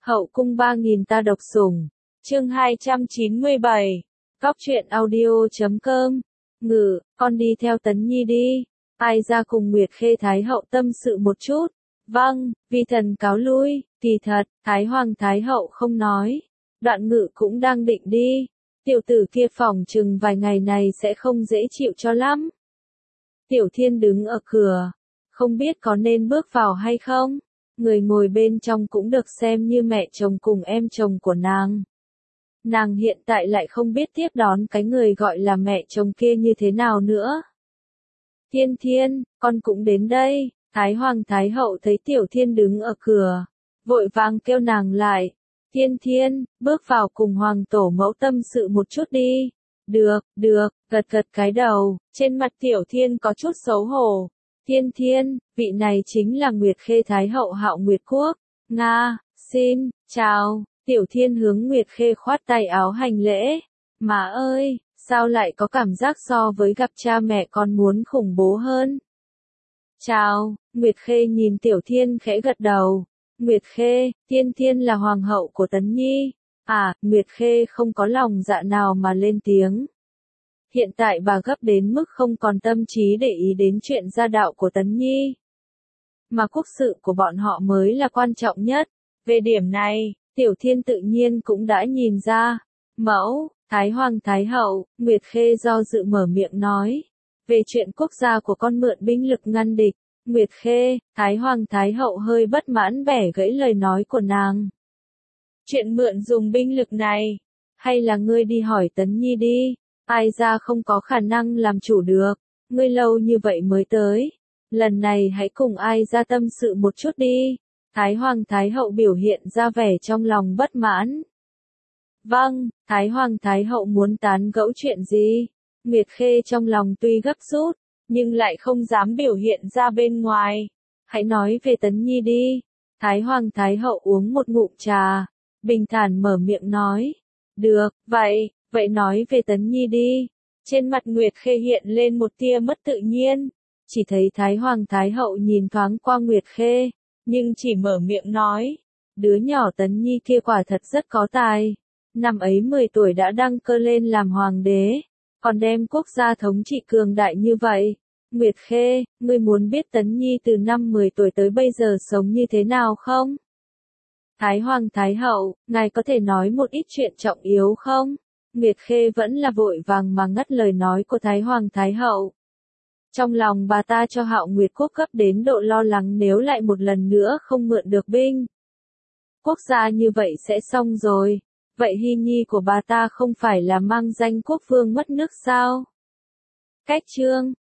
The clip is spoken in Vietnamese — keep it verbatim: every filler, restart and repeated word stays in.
Hậu cung ba nghìn ta độc sủng. Chương hai trăm chín mươi bảy. Góc truyện audio chấm com. Ngự, con đi theo Tấn Nhi đi. Ai ra cùng Nguyệt Khê Thái hậu tâm sự một chút. Vâng, vi thần cáo lui. Kỳ thật, Thái Hoàng Thái hậu không nói. Đoạn Ngự cũng đang định đi. Tiểu tử kia phỏng chừng vài ngày này sẽ không dễ chịu cho lắm. Tiểu Thiên đứng ở cửa, không biết có nên bước vào hay không. Người ngồi bên trong cũng được xem như mẹ chồng cùng em chồng của nàng. Nàng hiện tại lại không biết tiếp đón cái người gọi là mẹ chồng kia như thế nào nữa. Thiên Thiên, con cũng đến đây. Thái Hoàng Thái hậu thấy Tiểu Thiên đứng ở cửa, vội vàng kêu nàng lại. Thiên Thiên, bước vào cùng Hoàng tổ mẫu tâm sự một chút đi. Được, được, gật gật cái đầu, trên mặt Tiểu Thiên có chút xấu hổ. Thiên Thiên, vị này chính là Nguyệt Khê Thái hậu Hạo Nguyệt Quốc. Nga, xin, chào. Tiểu Thiên hướng Nguyệt Khê khoát tay áo hành lễ. Má ơi, sao lại có cảm giác so với gặp cha mẹ con muốn khủng bố hơn? Chào, Nguyệt Khê nhìn Tiểu Thiên khẽ gật đầu. Nguyệt Khê, Thiên Thiên là hoàng hậu của Tấn Nhi. À, Nguyệt Khê không có lòng dạ nào mà lên tiếng. Hiện tại bà gấp đến mức không còn tâm trí để ý đến chuyện gia đạo của Tấn Nhi. Mà quốc sự của bọn họ mới là quan trọng nhất. Về điểm này, Tiểu Thiên tự nhiên cũng đã nhìn ra. Mẫu, Thái Hoàng Thái hậu, Nguyệt Khê do dự mở miệng nói. Về chuyện quốc gia của con mượn binh lực ngăn địch. Nguyệt Khê, Thái Hoàng Thái hậu hơi bất mãn bẻ gãy lời nói của nàng. Chuyện mượn dùng binh lực này, hay là ngươi đi hỏi Tấn Nhi đi, ai ra không có khả năng làm chủ được, ngươi lâu như vậy mới tới, lần này hãy cùng ai ra tâm sự một chút đi. Thái Hoàng Thái hậu biểu hiện ra vẻ trong lòng bất mãn. Vâng, Thái Hoàng Thái hậu muốn tán gẫu chuyện gì? Nguyệt Khê trong lòng tuy gấp rút, nhưng lại không dám biểu hiện ra bên ngoài. Hãy nói về Tấn Nhi đi. Thái Hoàng Thái hậu uống một ngụm trà, bình thản mở miệng nói. Được, vậy, vậy nói về Tấn Nhi đi. Trên mặt Nguyệt Khê hiện lên một tia mất tự nhiên. Chỉ thấy Thái Hoàng Thái hậu nhìn thoáng qua Nguyệt Khê, nhưng chỉ mở miệng nói. Đứa nhỏ Tấn Nhi kia quả thật rất có tài. Năm ấy mười tuổi đã đăng cơ lên làm hoàng đế, còn đem quốc gia thống trị cường đại như vậy. Nguyệt Khê, ngươi muốn biết Tấn Nhi từ năm mười tuổi tới bây giờ sống như thế nào không? Thái Hoàng Thái hậu, ngài có thể nói một ít chuyện trọng yếu không? Nguyệt Khê vẫn là vội vàng mà ngắt lời nói của Thái Hoàng Thái hậu. Trong lòng bà ta cho Hạo Nguyệt Quốc gấp đến độ lo lắng nếu lại một lần nữa không mượn được binh. Quốc gia như vậy sẽ xong rồi. Vậy Hy Nhi của bà ta không phải là mang danh quốc vương mất nước sao? Cách chương